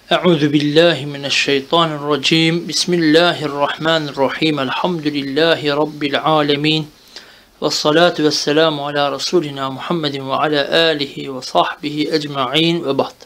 Euzu billahi mineşşeytanirracim. Bismillahirrahmanirrahim. Elhamdülillahi rabbil alamin. Ves salatu vesselamu ala rasulina Muhammedin ve ala alihi ve sahbihi ecmaîn ve ba'd.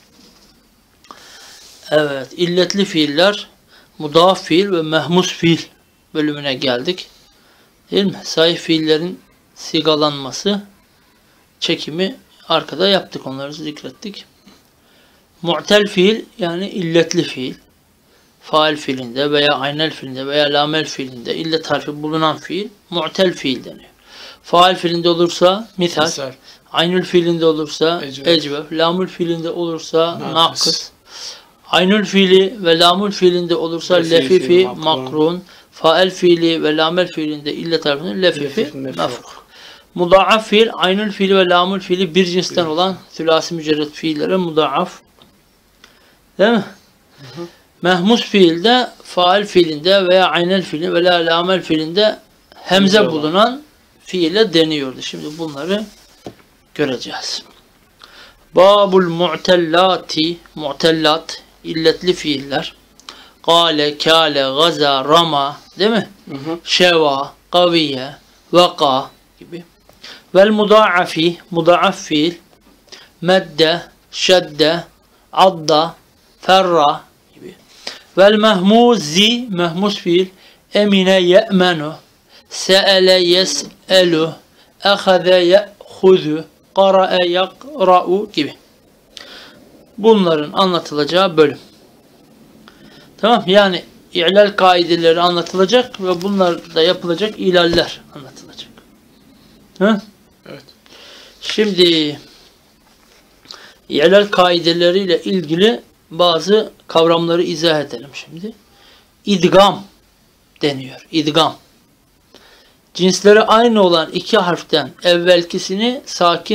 Evet, illetli fiiller, mudaaf fiil ve mehmus fiil bölümüne geldik. Değil mi? Sahih fiillerin sigalanması, çekimi arkada yaptık, onları zikrettik. Mu'tel fiil yani illetli fiil. Faal fiilinde veya aynel fiilinde veya lamel fiilinde illet harfi bulunan fiil mu'tel fiil deniyor. Faal fiilinde olursa misal, aynül fiilinde olursa ecvef, lamül fiilinde olursa nakıs, aynül fiili ve lamül fiilinde olursa lefifi, makrun, faal fiili ve lamel fiilinde illet harfinin lefifi, mefruk. Mudaaf fiil, aynül fiili ve lamül fiili bir cinsten olan sülasi mücerred fiillere mudaaf. Değil mi? Hı hı. Mehmus fiilde, faal fiilinde veya aynel fiilinde veya lamel fiilinde hemze bulunan fiile deniyordu. Şimdi bunları göreceğiz. Babul mu'tellati, mu'tellat, illetli fiiller. Kale, kâle, gaza, rama, değil mi? Hı hı. Şeva, kaviye, vaka gibi. Vel muda'afi, muda'af fiil. Medde, şedde, adda, ferra gibi. Vel mehmuzi, mehmuz fiil. Emine ye'menu, se'ele yes'elu, ehaze ye'huzu, qara'e yakra'u gibi. Bunların anlatılacağı bölüm. Tamam, yani i'lal kaideleri anlatılacak ve bunlarda yapılacak ilaller anlatılacak. Hı? Evet. Şimdi i'lal kaideleriyle ilgili bazı kavramları izah edelim şimdi. İdgam deniyor. İdgam. Cinsleri aynı olan iki harften evvelkisini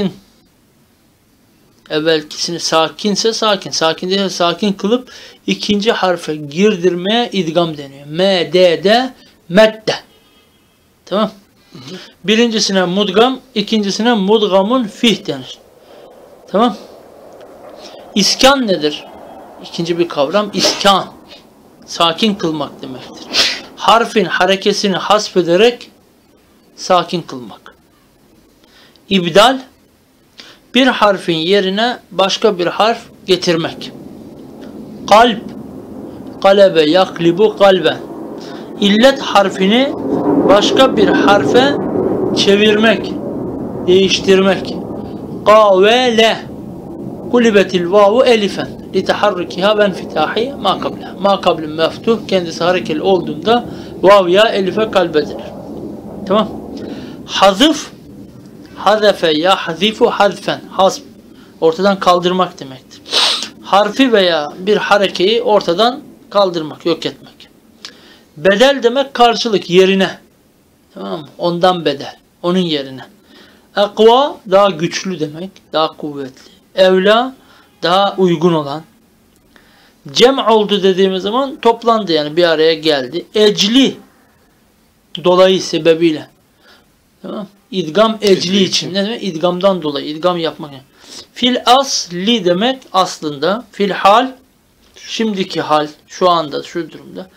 sakinse sakin, sakin değilse sakin kılıp ikinci harfe girdirmeye idgam deniyor. M-D-D, medde. Tamam. Hı hı. Birincisine mudgam, ikincisine mudgamun fih denir. Tamam. İskan nedir? İkinci bir kavram iskan. Sakin kılmak demektir. Harfin harekesini hasfederek sakin kılmak. İbdal, bir harfin yerine başka bir harf getirmek. Kalp, kalebe yaklibu kalben. İllet harfini başka bir harfe çevirmek, değiştirmek. Kavele, kulibetil vavu elifen liteharrikiha ben fitahi ma kabla. Ma kablin meftuh, kendisi harekeli olduğunda vav ya elife kalbedilir. Tamam. Hazıf, hazefe ya hazifu hazfen, hasb, ortadan kaldırmak demektir. Harfi veya bir harekeyi ortadan kaldırmak, yok etmek. Bedel demek karşılık, yerine. Tamam mı? Ondan bedel, onun yerine. Ekva daha güçlü demek, daha kuvvetli. Evla daha uygun olan. Cem oldu dediğimiz zaman toplandı, yani bir araya geldi. Ecli dolayı sebebiyle. Tamam. İdgam ecli için. Ne demek? İdgamdan dolayı. İdgam yapmak. Fil asli demek aslında. Fil hal şimdiki hal. Şu anda, şu durumda.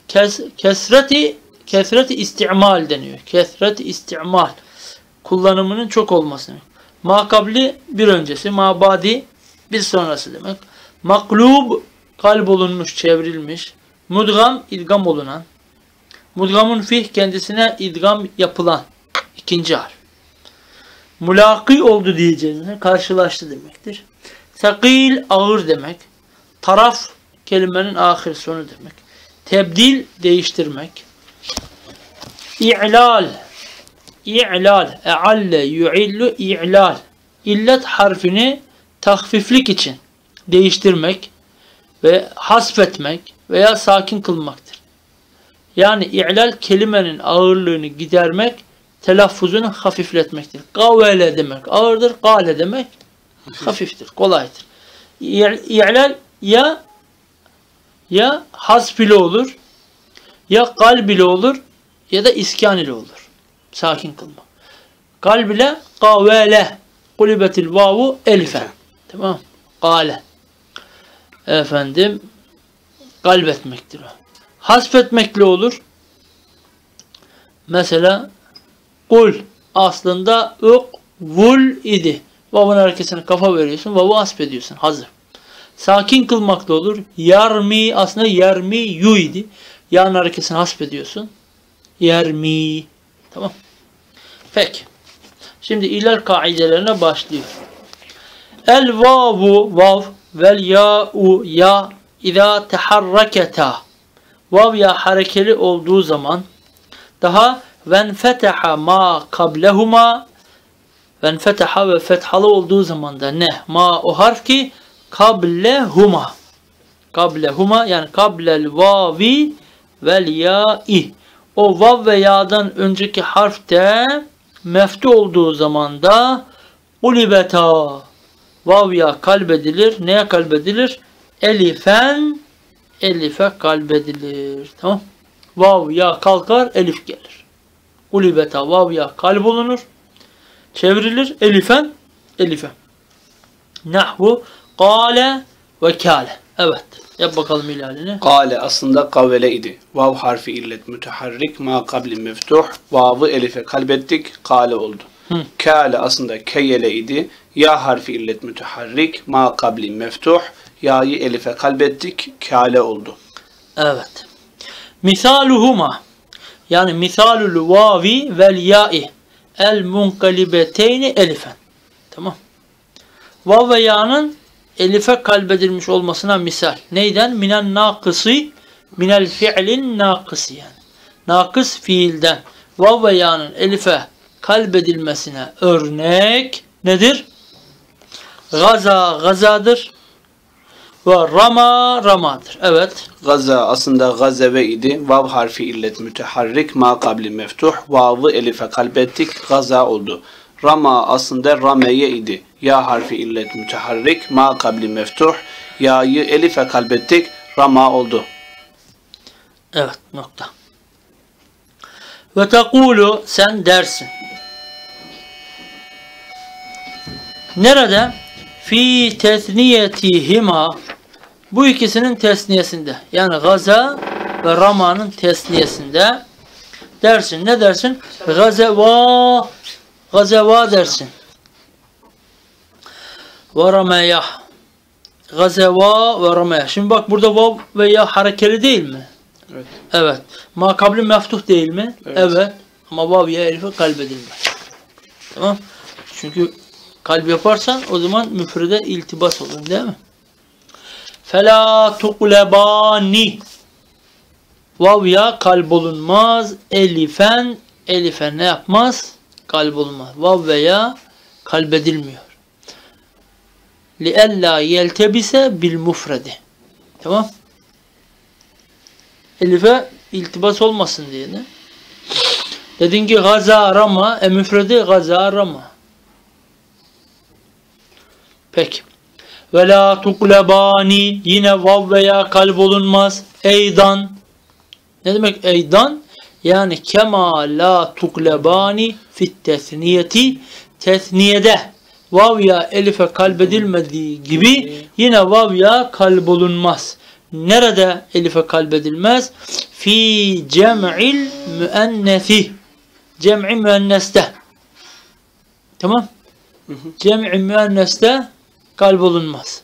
Kesreti istimal deniyor. Kesreti istimal. Kullanımının çok olması demek. Makabli bir öncesi. Mabadi bir sonrası demek. Maklub kalp olunmuş, çevrilmiş. Mudgam idgam olunan. Mudgamun fih kendisine idgam yapılan. İkinci harf. Mulaki oldu diyeceğiz. Karşılaştı demektir. Sakil ağır demek. Taraf kelimenin ahir sonu demek. Tebdil değiştirmek. İ'lal. İ'lal. E'alle yu'illu i'lal. İllet harfini tahfiflik için değiştirmek ve hasfetmek veya sakin kılmaktır. Yani i'lal kelimenin ağırlığını gidermek, telaffuzunu hafifletmektir. Kavele demek ağırdır, kale demek hafiftir, kolaydır. İ'lal ya hasf ile olur, ya kalb ile olur, ya da iskan ile olur. Sakin kılma. Kalb ile kavele, kulibetil vavu elife. Tamam. Kale. efendim kalbetmektir. Hasfetmekle olur. Mesela kul aslında vul idi. Vav'ın hareketine kafa veriyorsun. Vav'ı hasfediyorsun. Hazır. Sakin kılmakla olur. Yarmi aslında yermi yu idi. Ya'nın hareketini hasfediyorsun. Yermi. Tamam. Peki. Şimdi ilal kaidelerine başlıyor. El vavu vav vel ya'u ya İza teharraketa. Vav ya harekeli olduğu zaman daha venfetaha ma kablehuma, venfetaha ve fethalı olduğu zaman da ne? Ma o harf ki kablehuma. Kablehuma yani kablel vavi vel ya'i. O vav ve ya'dan önceki harf de meftu olduğu zaman da ulibeta. Vav ya kalbedilir. Neye kalbedilir? Elifen, elife kalbedilir. Tamam. Vav ya kalkar, elif gelir. Ulibeta vav ya kalb olunur. Çevrilir. Elifen, elife. Nahvu kâle ve kâle. Evet. Yap bakalım ilalini. Kâle aslında kavvele idi. Vav harfi illet müteharrik ma kabli meftuh. Vav'ı elife kalbettik. Kâle oldu. Kâle aslında keyele idi. Ya harfi illet müteharrik ma kabli meftuh. Ya'yı elife kalbettik. Kâle oldu. Evet. Misaluhuma yani misalul vavi vel ya'i el munkalibeteyni elifen. Tamam. Vav ve ya'nın elife kalbedilmiş olmasına misal. Neyden? Minen nakısı minel fi'lin nakısı yani. Nakıs fiilden. Vav ve ya'nın elife kalbedilmesine örnek nedir? Gaza gazadır. Ve rama ramadır. Evet. Gaza aslında gazeve idi. Vav harfi illet müteharrik ma kabli meftuh. Vav'ı elife kalbettik. Gaza oldu. Rama aslında rameye idi. Ya harfi illet müteharrik ma kabli meftuh. Ya'yı elife kalbettik. Rama oldu. Evet. Nokta. Ve tekulu sen dersin. Nerede? Fi tesniyetihima bu ikisinin tesniyesinde yani gaza ve rama'nın tesniyesinde dersin. Ne dersin? Gazeva gazeva dersin. Ve rameyah gazeva ve rameyah. Şimdi bak burada vav ve ya harekeli değil mi? Evet. Evet. Ma kabli meftuh değil mi? Evet. Evet. Ama vav ya elife kalbedilmez. Tamam. Çünkü kalp yaparsan o zaman müfrede iltibas olur değil mi? Fela tuklebani vav ya kalp olunmaz. Elifen elife ne yapmaz? Kalp olunmaz. Vav ve ya kalbedilmiyor. Liella yeltebise bil mufredi. Tamam. Elife iltibas olmasın diye de. Dedin ki gaza rama müfredi gaza rama. Peki. Ve la tuklebani yine vav veya kalp olunmaz. Eydan. Ne demek eydan? Yani kema la tuklebani fit tesniyeti tesniyede vav ya elife kalbedilmediği gibi yine vav ya kalp olunmaz. Nerede elife kalbedilmez? Fi cem'il müennesi. Cem'i müenneste. Tamam? Cem'i müenneste kalp olunmaz.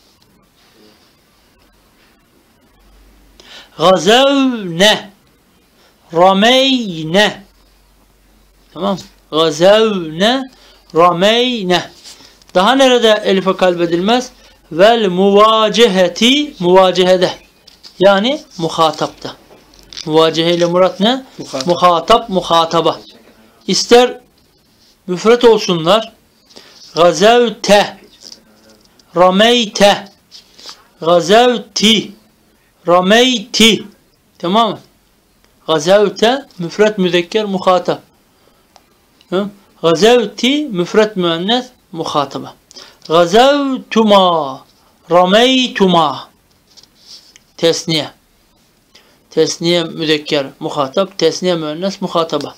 Gazevne rameyne. Tamam. Gazevne rameyne. Daha nerede elife kalbedilmez? Vel muvaceheti muvacehede. Yani muhatapta. Muvacehe ile murat ne? Muhatap, muhataba. İster müfret olsunlar. Gazevte rameyte gazevti rameyti. Tamam mı? Gazevte müfret müzekker muhatap. Gazevti müfret müennes muhataba. Gazevtuma rameytuma tesniye. Tesniye müzekker muhatap, tesniye müennes muhataba.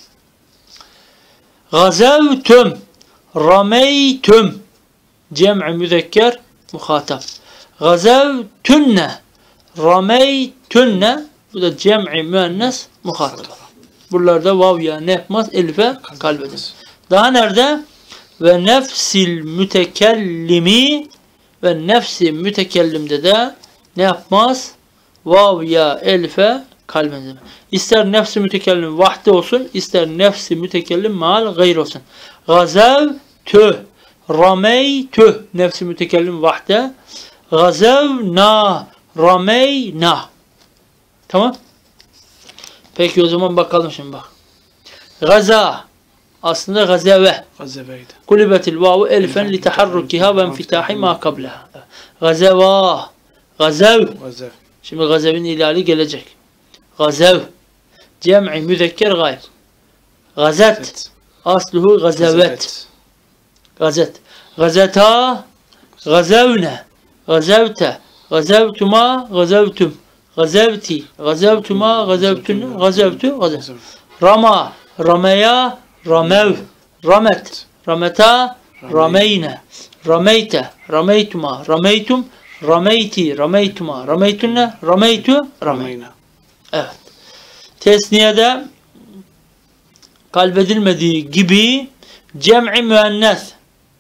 Gazevtüm rameytüm cem'i müzekker muhatap. Gazevtünne. Rameytünne. Bu da cem'i müennes muhatap. Buralarda vav ya ne yapmaz? Elife kalbedilmez. Daha nerede? Ve nefsil mütekellimi ve nefsi mütekellimde de ne yapmaz? Vav ya elife kalbedilmez. İster nefsi mütekellim vahde olsun, ister nefsi mütekellim mal gayr olsun. Gazevtü, rameytü, nefsi mütekellim vahde. Gazevna, rameyna. Tamam. Peki o zaman bakalım şimdi bak. Gaza. Aslında gazeve. Gazeveydi. Kulibetil vavu elifen li taharrukiha ve enfitahi ma kableha. Gazeva. Gazev. Gazev. Şimdi gazevin ilali gelecek. Gazev. Cem'i müzekker gayr. Gazet. Asluhu gazevet. Gazet. Gazeta. Gazevne. Gazevte. Gazevtuma. Gazevtum. Gazevti. Gazevtuma. Gazevtun. Gazevtu. Gazev. Rama. Rameya. Ramev. Ramet. Rameta. Rameyne. Rameyte. Rameytuma. Rameytum. Rameyti. Rameytuma. Rameytunne. Rameytu. Rameyna. Evet. Tesniyede kalbedilmediği gibi cem'i müennes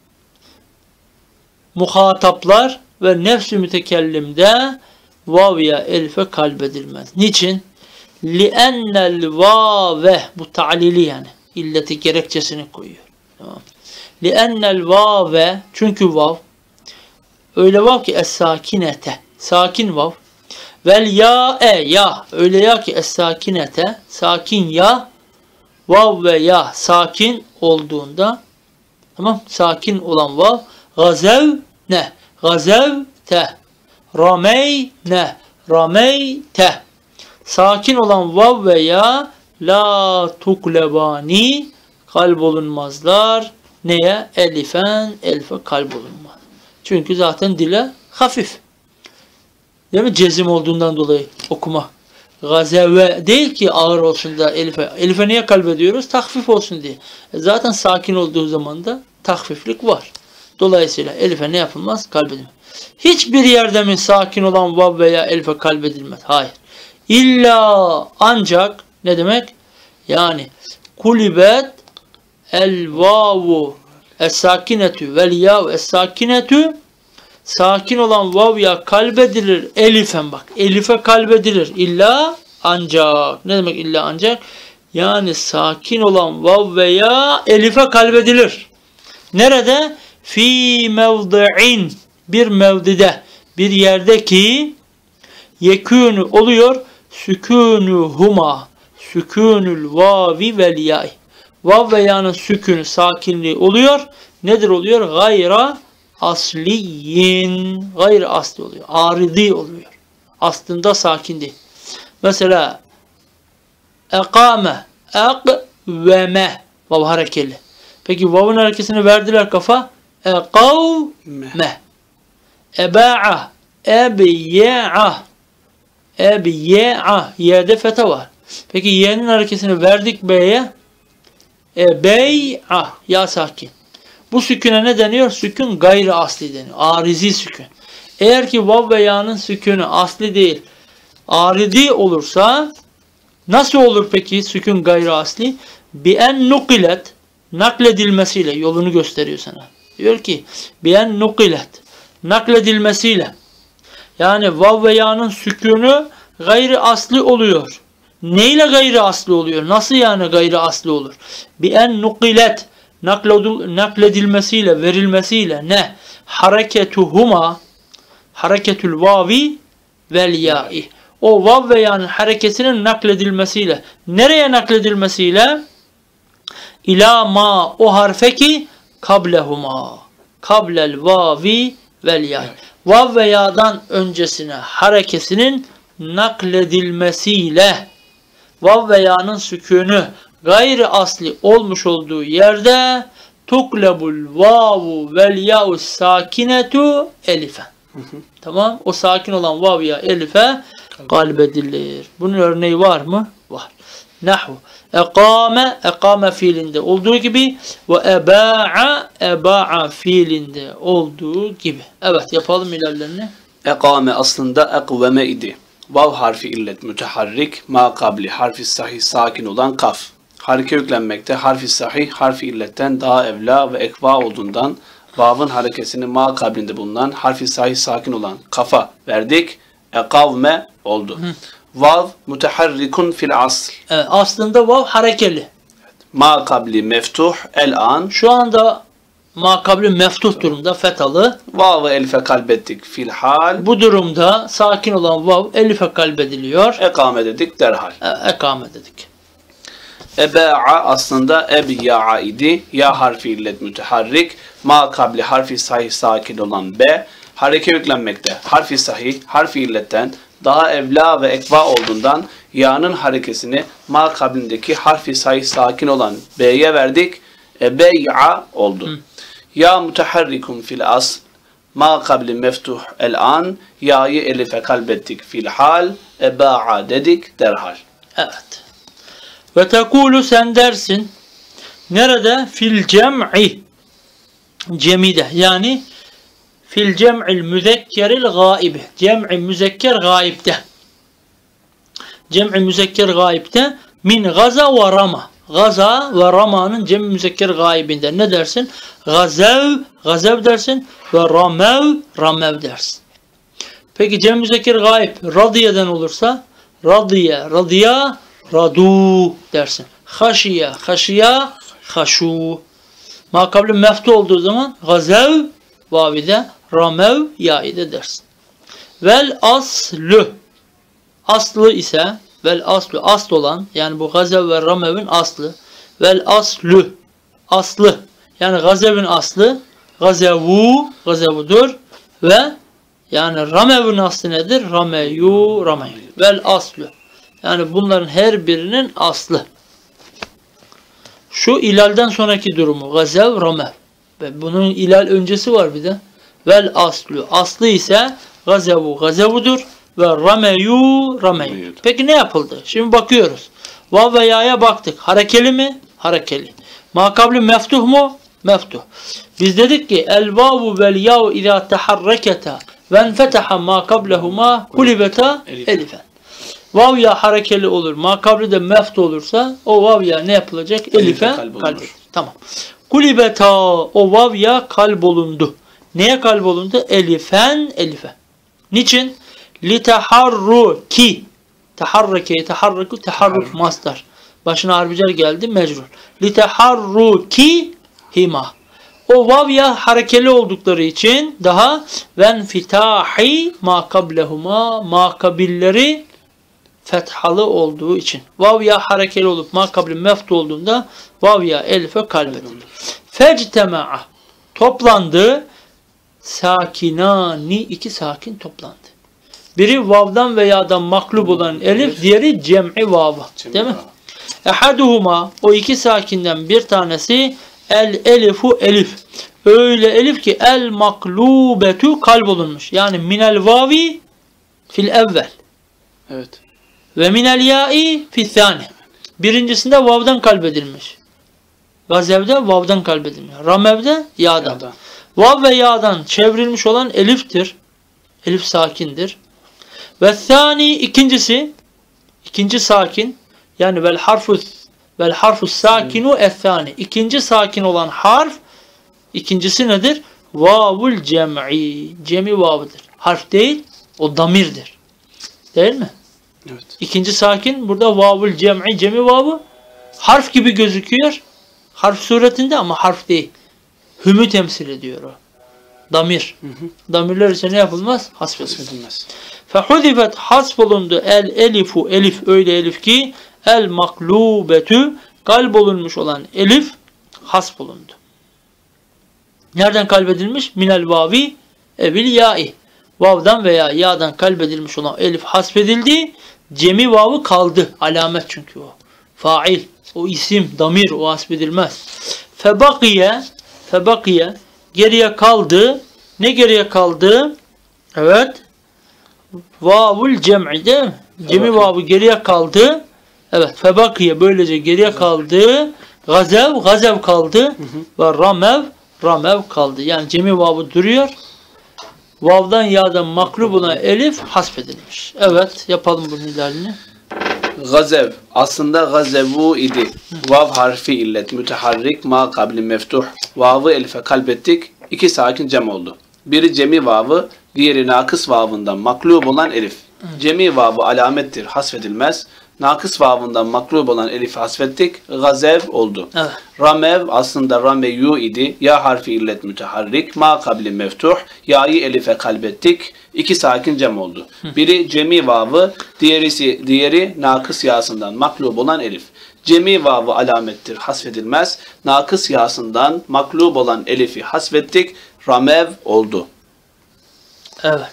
muhataplar ve nefs-i mütekellimde vav ya elife kalbedilmez. Niçin? Li'ennel vave, bu ta'lili yani. İlleti gerekçesini koyuyor. Tamam. Li'ennel vave, çünkü vav öyle vav ki es-sakinete, sakin vav. Vel ya ya, öyle ya ki es-sakinete, sakin ya, vav ve ya sakin olduğunda, tamam, sakin olan vav, gazev ne, gazev te, ramey ne, ramey te. Sakin olan vav ve ya la tuklebani kalbolunmazlar. Neye? Elifen, elife kalbolunmaz. Çünkü zaten dile hafif. Değil mi? Cezim olduğundan dolayı okuma. Gazeve değil ki ağır olsun da elife. Elife niye kalbediyoruz? Tahfif olsun diye. Zaten sakin olduğu zaman da tahfiflik var. Dolayısıyla elife ne yapılmaz? Kalbedilmez. Hiçbir yerde mi sakin olan vav veya elife kalbedilmez? Hayır. İlla ancak ne demek? Yani kulibet el vavu es-sakinetü vel yav es-sakinetü, sakin olan vav ya kalbedilir elifen, bak elife kalbedilir illa ancak. Ne demek illa ancak? Yani sakin olan vav veya elife kalbedilir. Nerede? Fi mevdi'in, bir mevdide, bir yerde ki yekûnü oluyor sükûnühuma, sükûnül vavi vel yâ'i. Vav ve ya'nın sükûnü, sakinliği oluyor. Nedir oluyor? Gayra asliyin. Gayri asli oluyor. Aridi oluyor. Aslında sakin değil. Mesela ekame, ekveme. Vav harekeli. Peki vav'ın harekesini verdiler kafa. Ekavme. Eba'a, ebiye'a. Ebiye'a. Y'de fete var. Peki y'nin harekesini verdik b'ye. Bey'a. Ya sakin. Bu süküne ne deniyor? Sükun gayri asli deniyor. Arizi sükun. Eğer ki vav ve ya'nın sükûnü asli değil, aridi olursa nasıl olur peki sükun gayri asli? Bien nukilet, nakledilmesiyle, yolunu gösteriyor sana. Diyor ki bien nukilet, nakledilmesiyle. Yani vav ve ya'nın sükûnü gayri asli oluyor. Neyle gayri asli oluyor? Nasıl yani gayri asli olur? Bien nukilet, nakledilmesiyle, verilmesiyle ne? Hareketuhuma, hareketül vavi vel ya'i. O vav ve ya'nın hareketinin nakledilmesiyle. Nereye nakledilmesiyle? İlâ ma, o harfe ki kablehuma, kablel vavi vel ya'i. Vav ve ya'dan öncesine harekesinin nakledilmesiyle, vav ve ya'nın sükûnü gayri asli olmuş olduğu yerde tuklebul vavu vel ya'u sakinetu elifen. Tamam. O sakin olan vav ya elife kalbedilir. Bunun örneği var mı? Var. Nahu. Ekame, ekame fiilinde olduğu gibi ve eba'a, eba'a fiilinde olduğu gibi. Evet, yapalım ilerlerini. Ekame aslında ekveme idi. Vav harfi illet müteharrik, ma kabli harfi sahih sakin olan kaf. Hareke yüklenmekte harfi sahih, harfi illetten daha evla ve ekva olduğundan vav'ın harekesini ma kablinde bulunan harfi sahih sakin olan kafa verdik. Ekavme oldu. Vav müteharrikun fil asl. Evet, aslında vav harekeli. Ma kabli meftuh el an. Şu anda makabli meftuh durumda, fethalı. Vav'ı elife kalbettik fil hal. Bu durumda sakin olan vav elife kalbediliyor. Ekame dedik derhal. Ekame dedik. Ebe'a aslında ebya'a idi. Ya harfi illet müteharrik. Ma kabli harfi sahih sakin olan be. Hareke yüklenmekte. Harfi sahih, harfi illetten daha evla ve ekva olduğundan ya'nın harekesini ma kablindeki harfi sahih sakin olan b'ye verdik. Ebe'a oldu. Ya müteharrikun fil asl. Ma kabli meftuh el an. Ya'yı elife kalbettik fil hal. Eba'a dedik derhal. Evet. Ve tekulu sen dersin. Nerede? Fil cem'i. Cemide. Yani fil cem'il müzekkeril gaibi. Cem'i müzekker gaibde. Cem'i müzekker gaibde min gaza ve rama. Gaza ve ramanın cem'i müzekker gaibinde. Ne dersin? Gazev, gazev dersin ve ramev, ramev dersin. Peki cem'i müzekker gaib radiyeden olursa radiye, radiya, radu dersin. Haşiye, haşiya, haşu. Makabli meftu olduğu zaman gazev, vavide, ramev, yaide dersin. Vel aslu. Aslı ise vel aslu, asl olan, yani bu gazev ve ramevin aslı. Vel aslu, aslı, yani gazevin aslı gazevu, gazevudur ve yani ramevin aslı nedir? Rameyu, rameyu. Vel aslu, yani bunların her birinin aslı. Şu ilalden sonraki durumu gazev, ramev. Ve bunun ilal öncesi var bir de. Vel aslu, aslı ise gazevu, gazevudur ve rameyu, rameyu. Peki ne yapıldı? Şimdi bakıyoruz. Vav ve ya'ya baktık. Harekeli mi? Harekeli. Makabli meftuh mu? Meftuh. Biz dedik ki el vavu vel ya'u izâ teharreketa ve enfeteha ma kablehuma kulibeta elifen. Vav ya harekeli olur. Makabli de meftuh olursa o vav ya ne yapılacak? Elife kalb. Tamam. Kulibeta, o vav ya kalbolundu. Neye kalbolundu? Elifen, elife. Niçin? Liteharruki. Teharreke, teharruku, teharruk mastar. Başına harbicer geldi, mecrur. Liteharruki hima. O vav ya harekeli oldukları için daha venfitahi ma kablehuma, makabilleri fethalı olduğu için. Vav ya harekeli olup makabli meftu olduğunda vav ya elife kalbedilir. Fectema'a, toplandı. Sakinani, iki sakin toplandı. Biri vav'dan ve ya'dan maklub olan elif, diğeri cem'i vav'a. Değil mi? Ehaduhuma, o iki sakinden bir tanesi el elifu, elif. Öyle elif ki el maklubetu kalbolunmuş. Yani minel vavi fil evvel. Evet. Ve minel ya'i fil thani. Birincisinde vav'dan kalbedilmiş. Gazev'de vav'dan kalbedilmiş. Ramev'de ya'dan. Vav ve ya'dan çevrilmiş olan eliftir. Elif sakindir. Ve thani, ikincisi, ikinci sakin, yani vel harfus sakinu ethani. İkinci sakin olan harf, ikincisi nedir? Vavul cem'i. Cem'i vavıdır. Harf değil, o damirdir. Değil mi? Evet. İkinci sakin burada vavul cem'i, cem'i vavı harf gibi gözüküyor. Harf suretinde ama harf değil. Hümü temsil ediyor o. Damir. Damirler ise ne yapılmaz? Hasfedilmez. Fehudifet hasfolundu el elifu, elif, öyle elif ki el maklubetü, kalbolunmuş olan elif hasfolundu. Nereden kalbedilmiş? Minel vavi evil ya'i. Vav'dan veya ya'dan kalbedilmiş olan elif hasfedildi. Cemi vav'ı kaldı. Alamet çünkü o. Fail. O isim, damir, o hasfedilmez. Febakiye geriye kaldı. Ne geriye kaldı? Evet. Vavul cem'i değil mi? Cemi vav'ı geriye kaldı. Evet. Febakiye böylece geriye kaldı. Gazev kaldı. Ve ramev kaldı. Yani cemi vav'ı duruyor. Vav'dan ya'dan maklub olan elif hasfedilmiş. Evet, yapalım bunun ilerini. Gazev aslında gazevu idi. Vav harfi illet müteharrik ma kabli meftuh. Vav'ı elife kalbettik. İki sakin cem oldu. Biri cemi vav'ı, diğeri nakıs vav'ından maklub olan elif. Cemi vav'ı alamettir, hasfedilmez. Nakıs vav'ından maklub olan elifi hasfettik. Gazev oldu. Evet. Ramev aslında rameyu idi. Ya harfi illet müteharrik. Ma kabli meftuh. Ya'yı elife kalbettik. İki sakin cem oldu. Biri cemi vav'ı, diğeri nakıs yasından maklub olan elif. Cemi vav'ı alamettir, hasfedilmez. Nakıs yasından maklub olan elifi hasfettik. Ramev oldu. Evet.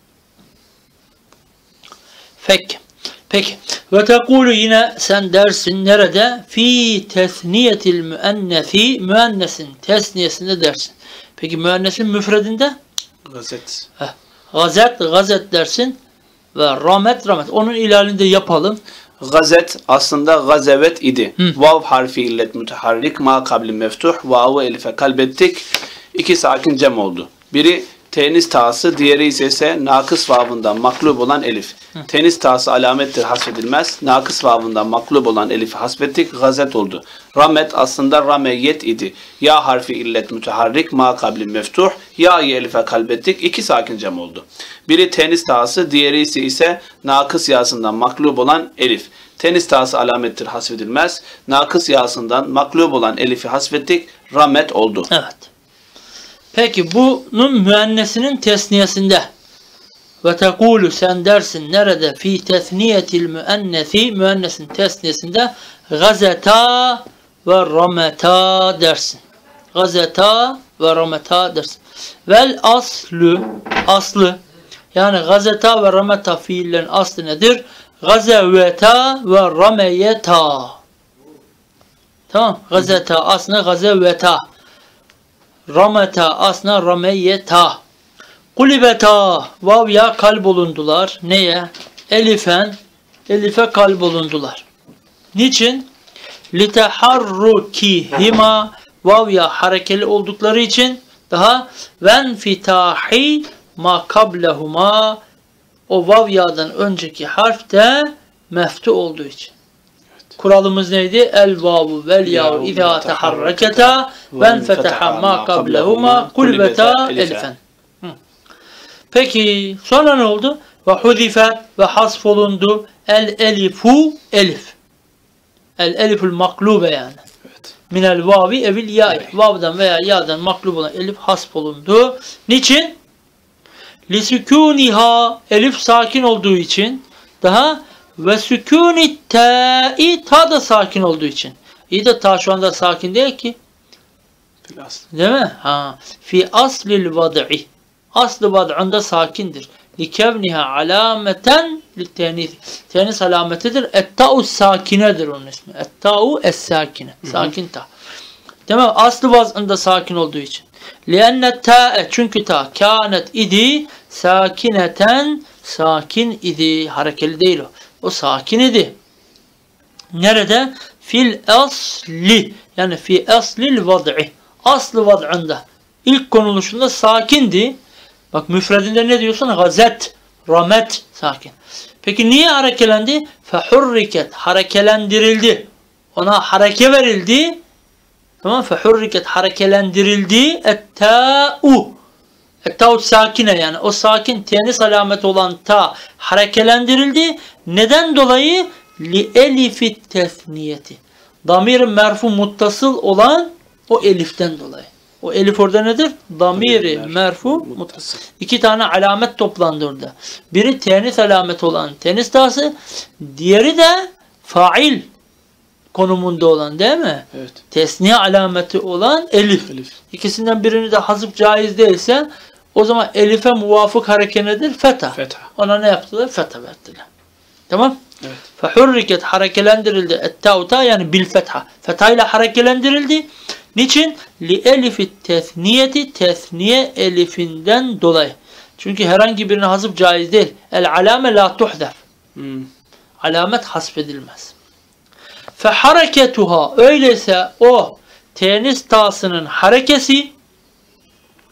Peki. Ve tekulu yine sen dersin nerede? Fi tesniyetil müennesi, müennesin tesniyesinde dersin. Peki müennesin müfredinde? Gazet. Gazet dersin ve ramet. Onun ilalinde yapalım. Gazet aslında gazevet idi. Vav harfi illet müteharrik ma kabli meftuh. Vav'ı elife kalbettik. İki sakin cem oldu. Biri tenis tası, diğeri ise nakıs vav'ından maklub olan elif. Tenis tası alamettir, hasfedilmez. Nakıs vav'ından maklub olan elifi hasfettik. Gazet oldu. Ramet aslında rameyet idi. Ya harfi illet müteharrik ma kabli meftuh. Ya'yı elife kalbettik. İki sakin cem oldu. Biri tenis tası, diğeri ise nakıs yasından maklub olan elif. Tenis tası alamettir, hasfedilmez. Nakıs yasından maklub olan elifi hasfettik. Ramet oldu. Evet. Peki bunun müennesinin tesniyesinde ve tekulu sen dersin nerede? Fi tesniyetil müennesi, müennesin tesniyesinde gazeta ve rameta dersin. Gazeta ve rameta dersin. Vel aslı yani gazeta ve rameta fiillerin aslı nedir? Gazeveta ve rameyeta. Tamam. Gazeta aslında gazeveta. Rameta asna rameyeta. Kulibeta vav ya kalp olundular. Neye? Elife kalp olundular. Niçin? Liteharrukihima vav ya harekeli oldukları için daha venfitahi ma kablehuma o vav ya'dan önceki harf de meftu olduğu için. Kuralımız neydi? El vavu vel ya'u izâ teharreketa ven feteha ma kablehuma kulbeta elifen. Peki sonra ne oldu? Ve hudifet ve hasf olundu. El elifu elif. El eliful maklube yani. Evet. Minel vavi evil ya'i. Vav'dan veya ya'dan maklub olan elif hasf olundu. Niçin? Lisükûniha elif sakin olduğu için daha ve sükûni ta'i ta da sakin olduğu için. İyi de ta şu anda sakin değil ki. Değil mi? Fi aslil vad'i. Aslı vad'ında sakindir. Likevniha alameten litenis. Tenis alametidir. Etta'u sakinedir onun ismi. Etta'u es-sakine. Sakin ta. Tamam. Aslı vad'ında sakin olduğu için. Lienne ta'e çünkü ta kânet idi sakineten sakin idi. Harekeli değil o. O sakin idi. Nerede? Fil asli. Yani fi aslil vad'i. Aslı vad'ında. İlk konuluşunda sakindi. Bak müfredinde ne diyorsun? Gazet, ramet, sakin. Peki niye harekelendi? Fehurriket, harekelendirildi. Ona hareke verildi. Tamam, fehurriket, harekelendirildi. Etta'u. Etta'u sakine yani o sakin tenis alameti olan ta harekelendirildi. Neden dolayı? Li elifit tesniyeti. Damir-i merfu muttasıl olan o eliften dolayı. O elif orada nedir? Damiri merfu muttasıl. İki tane alamet toplandı orada. Biri tenis alameti olan tenis tası, diğeri de fail konumunda olan değil mi? Evet. Tesniye alameti olan elif. İkisinden birini de hazıf caiz değilse o zaman elife muvafık hareke nedir? Fetha. Ona ne yaptılar? Fetha verdiler. Tamam? Evet. Fehurriket harekelendirildi. Ettauta yani bil fetha. Fetha ile harekelendirildi. Niçin? Li elifit tesniyeti tesniye elifinden dolayı. Çünkü herhangi birine hasıf caiz değil. El alame la tuhdef. Alamet hasfedilmez. Fe hareketuha öyleyse o tenis tasının harekesi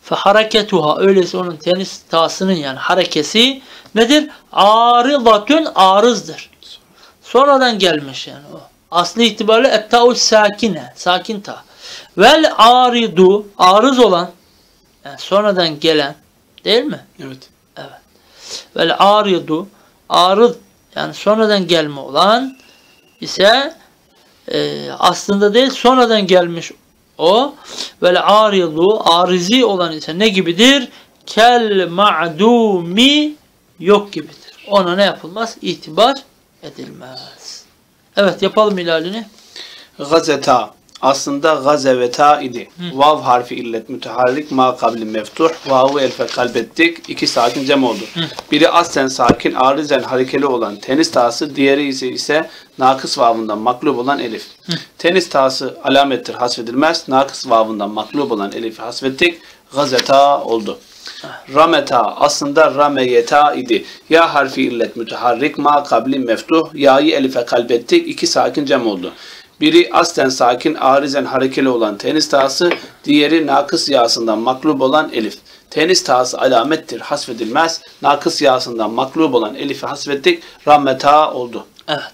Fe hareketuha, öyleyse onun tenis tasının yani harekesi nedir? Aridatun, arızdır. Sonradan gelmiş yani o. Aslı itibariyle etta'u sakine, sakin ta. Vel aridu, arız olan, yani sonradan gelen, değil mi? Evet. Evet. Vel aridu, arız yani sonradan gelme olan ise aslında değil, sonradan gelmiş o. Vel aridu, arizi olan ise ne gibidir? Kel ma'dumi, yok gibidir. Ona ne yapılmaz? İtibar edilmez. Evet, yapalım ilalini. Gazeta aslında gazeveta idi. Vav harfi illet müteharrik ma kabli meftuh. Vav'ı elfe kalbettik. İki sakin cem oldu. Biri aslen sakin, arizen harekeli olan tenis tası, diğeri ise nakıs vavından maklub olan elif. Tenis tası alamettir, hasfedilmez. Nakıs vavından maklub olan elifi hasfettik. Gazeta oldu. Rameta aslında rameyeta idi. Ya harfi illet müteharrik ma kabli meftuh. Ya'yı elife kalbettik. İki sakin cem oldu. Biri aslen sakin, arizen harekeli olan tenis tası, diğeri nakıs yağsından maklub olan elif. Tenis tası alamettir, hasfedilmez. Nakıs yağsından maklub olan elifi hasfettik. Rameta oldu. Evet.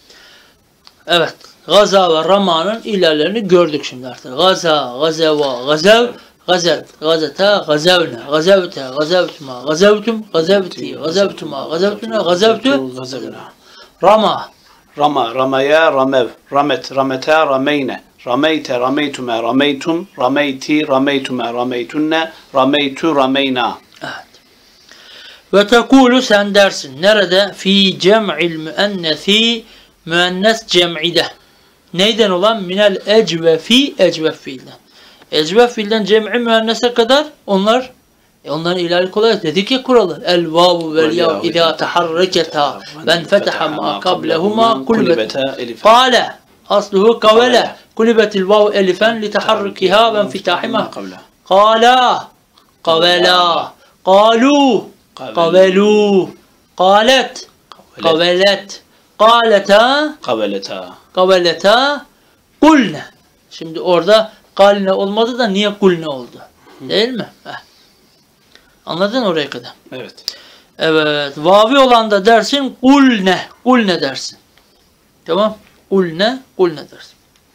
Evet. Gaza ve Rama'nın ilerlerini gördük şimdi artık. Gaza, gazeva, gazev, gazet, gazeta, gazevne, gazevte, gazevtuma, gazevtum, gazevti, gazevtuma, gazevtuna, gazevtu, Rama. Rama, ramaya, ramev, ramet, rameta, rameyne, rameyte, rameytume, rameytum, rameyti, rameytume, rameytunne, rameytu, rameyna. Evet. Ve tekulu, sen dersin. Nerede? Fi cem'il müennesi, müennes cem'ide. Neyden olan? Minel ecvefi, ecvef fiilden. Ecvef fiilden cem'i müennese kadar onların ilerli kolay. Dedik ya kuralı. El vavu vel yav idâ teharreketa ben feteha ma kablehuma kulbete. Kale. Asluhu kavele. Kulibetil vav elifen li teharrukiha ve enfitahima. Kala. Kavela. Kalu. Kavelu. Kalet. Kavelet. Kaleta. Kaveleta. Kaveleta. Kulne. Şimdi orada kaline olmadı da niye kulne oldu? Değil mi? Anladın oraya kadar? Evet. Evet. Vavi olan da dersin kulne. Kulne dersin. Tamam. Kulne. Kulne dersin.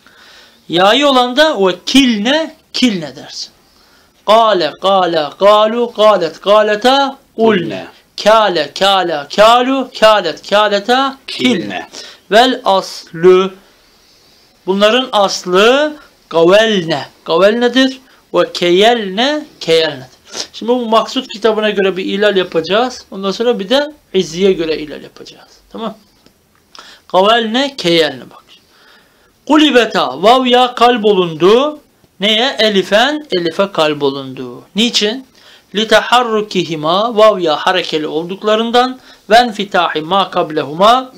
Ya'yı olan da ve kilne. Kilne dersin. Kale. Kale. Kalu. Kalet. Kaleta. Kulne. Kale. Kale. Kalu. Kalet. Kaleta. Kilne. Vel aslu. Bunların aslı gavelne. Gavelnedir. Ve keyelne. Keyelnedir. Şimdi bu maksut kitabına göre bir ilal yapacağız. Ondan sonra bir de İzzi'ye göre ilal yapacağız. Tamam. Gavelne, keyelne bak. Kulibeta, vav ya kalbolundu. Neye? Elifen, elife kalbolundu. Niçin? Liteharrukihima, vav ya harekeli olduklarından ven fitahi ma kablehuma.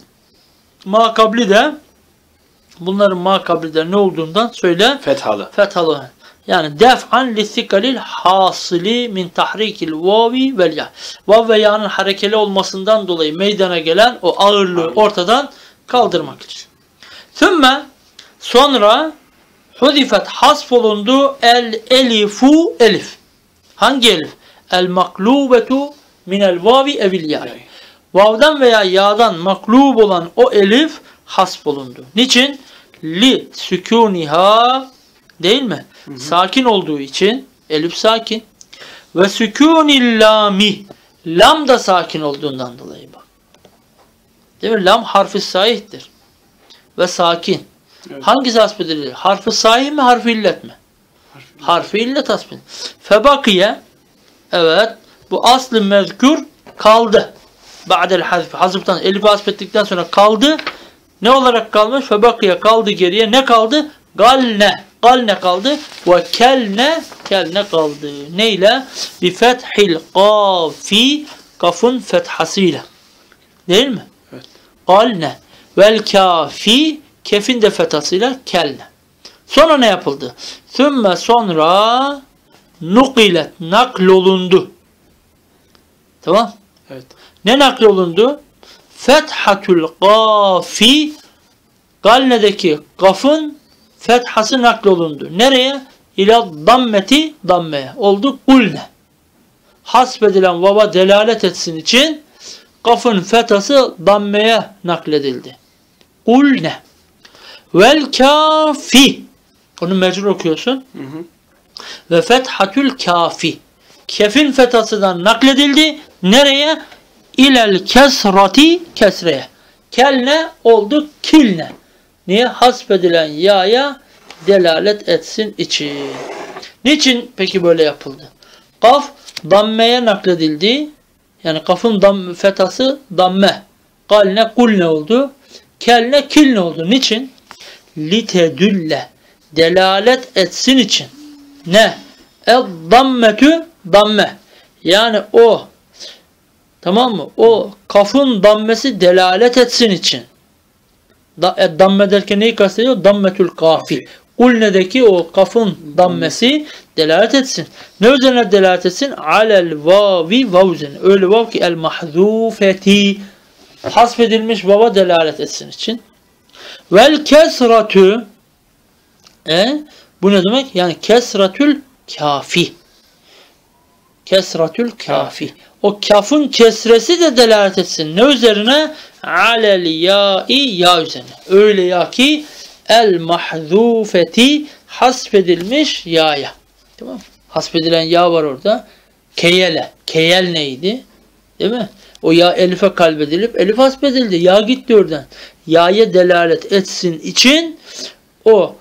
Ma kabli de bunların ma kabli de ne olduğundan söyle. Fethalı. Fethalı. Yani def'an lissikalil hasili min tahrikil vavi vel ya. Vav ve ya'nın harekeli olmasından dolayı meydana gelen o ağırlığı ortadan kaldırmak için. Thümme sonra hudifet hasfolundu el elifu elif. Hangi elif? El maklubetu minel vavi evil ya. Vav'dan veya ya'dan maklub olan o elif hasfolundu. Niçin? Li sükuniha, değil mi? Sakin olduğu için elif sakin. Ve sükûnil lami, lam da sakin olduğundan dolayı bak. Değil mi? Lam harfi sahihtir. Ve sakin. Evet. Hangisi hasbedilir? Harfi sahih mi, harfi illet mi? Harfi illet hasbedilir. Febakiye, evet, bu aslı mezkur kaldı. Ba'del hazf, hazıftan elifi hasbettikten sonra kaldı. Ne olarak kalmış? Febakiye kaldı geriye. Ne kaldı? Galne. Galne kaldı. Ve kelne. Kelne kaldı. Neyle? Bi fethil kafi. Kafın fethasıyla. Değil mi? Evet. Galne. Vel kafi. Kefin de fethasıyla kelne. Sonra ne yapıldı? Sümme sonra nukilet. Naklolundu. Tamam. Evet. Ne naklolundu? Fethatul kafi. Galne'deki kafın fethası naklolundu. Nereye? İlâ dammeti dammeye. Oldu kulne. Hasbedilen vava delalet etsin için kafın fethası dammeye nakledildi. Kulne. Vel kafi. Onu mecrur okuyorsun. Ve fethatül kafi. Kefin fethasından nakledildi. Nereye? İlel kesrati kesreye. Kelne oldu kilne. Niye? Hasbedilen yaya delalet etsin için. Niçin peki böyle yapıldı? Kaf dammeye nakledildi. Yani kafın fethası damme. Kalne kulne oldu. Kelne kilne oldu. Niçin? Litedülle. Delalet etsin için. Ne? Dammetü damme. Yani o, tamam mı? O kafın dammesi delalet etsin için. Damme derken neyi kastediyor? Dammetül kafi. Kulne'deki o kafın dammesi delalet etsin. Ne üzerine delalet etsin? Alel vavi vavzen. Öyle vav ki el mahzufeti. Hasbedilmiş vava delalet etsin için. Vel kesratü. Bu ne demek? Yani kesratül kafi. Kesratül kafi. O kafın kesresi de delalet etsin. Ne üzerine? Alel ya'i ya üzerine. Öyle ya ki el mahzufeti hasbedilmiş ya'ya. Tamam mı? Hasbedilen ya var orada. Keyele. Keyel neydi? Değil mi? O ya elife kalbedilip elif hasbedildi. Ya gitti oradan. Ya'ya delalet etsin için o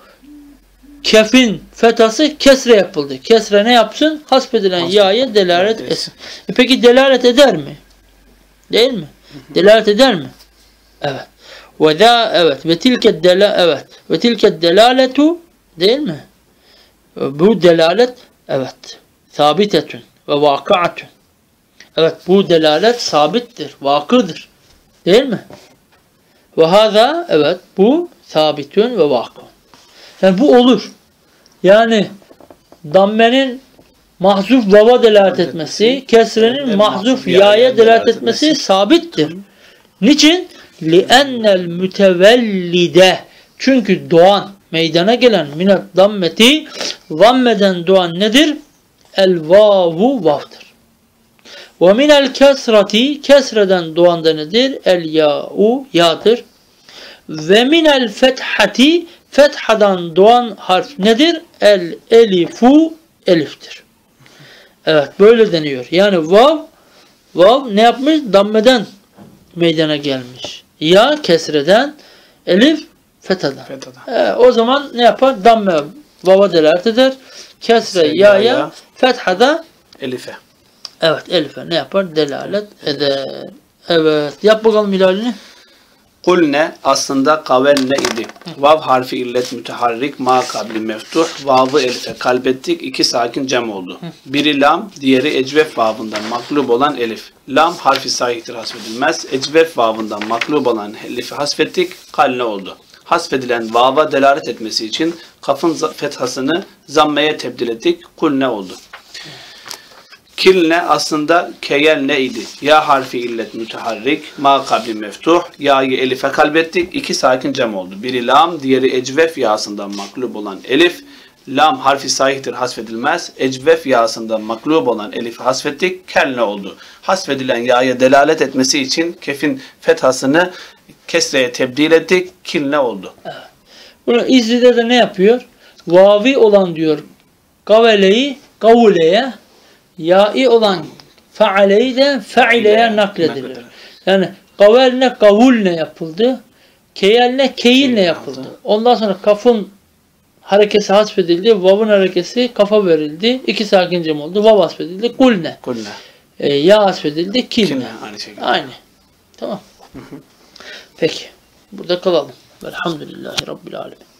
kefin fethası kesre yapıldı. Kesre ne yapsın? Hasbedilen ya'ya delalet etsin. Peki delalet eder mi? Değil mi? Delalet eder mi? Evet. Ve da evet. Ve tilke evet. Ve tilke delaletu değil mi? Bu delalet evet. Sabitetün ve vakıatün. Evet bu delalet sabittir, vakıdır. Değil mi? Ve hâzâ evet bu sabitün ve vakıun. Yani bu olur. Yani dammenin mahzuf vava delalet etmesi, kesrenin mahzuf ya'ya delalet etmesi sabittir. Niçin? لِأَنَّ الْمُتَوَلِّدَ Çünkü doğan, meydana gelen minat dammeti, zammeden doğan nedir? El-vavu vavdır. Ve minel kesrati kesreden doğan da nedir? El-ya'u ya'dır. Ve minel fethati fethadan doğan harf nedir? El-elifu eliftir. Evet böyle deniyor. Yani vav ne yapmış? Dammeden meydana gelmiş. Ya kesreden, elif fethadan. O zaman ne yapar? Damme vava delalet eder. Kesre ya'ya, fethada elife. Evet elife ne yapar? Delalet eder. Evet. Yap bakalım hilalini. Kulne aslında kavelle idi. Vav harfi illet müteharrik ma kabli meftuh. Vav'ı elife kalbettik. İki sakin cem oldu. Biri lam, diğeri ecvef vavından maklub olan elif. Lam harfi sahihtir, hasfedilmez. Ecvef vavından maklub olan elifi hasfettik. Kalne oldu. Hasfedilen vava delalet etmesi için kafın fethasını zammeye tebdil ettik. Kulne oldu. Kilne aslında keyelne idi. Ya harfi illet müteharrik, ma kabli meftuh, ya'yı elife kalbettik. İki sakin cem oldu. Biri lam, diğeri ecvef yağsından maklub olan elif. Lam harfi sahihtir, hasfedilmez. Ecvef yağsından maklub olan elifi hasfettik. Kelne oldu. Hasfedilen ya'ya delalet etmesi için kefin fethasını kesreye tebdil ettik. Kilne oldu. Evet. Bunu İzri'de de ne yapıyor? Vavi olan diyor kaveleyi kavuleye, ya'i olan faaleyi de fe'ileye nakledilir. Yani kavelne kavulne yapıldı. Keyelne keyilne yapıldı. Ondan sonra kafın harekesi hasfedildi. Vav'ın harekesi kafa verildi. İki sakin cem oldu. Vav hasfedildi. Kulne. Ya hasfedildi. Kilne. Aynı şekilde. Aynı. Tamam. Peki. Burada kalalım. Velhamdülillahi Rabbil Alemin.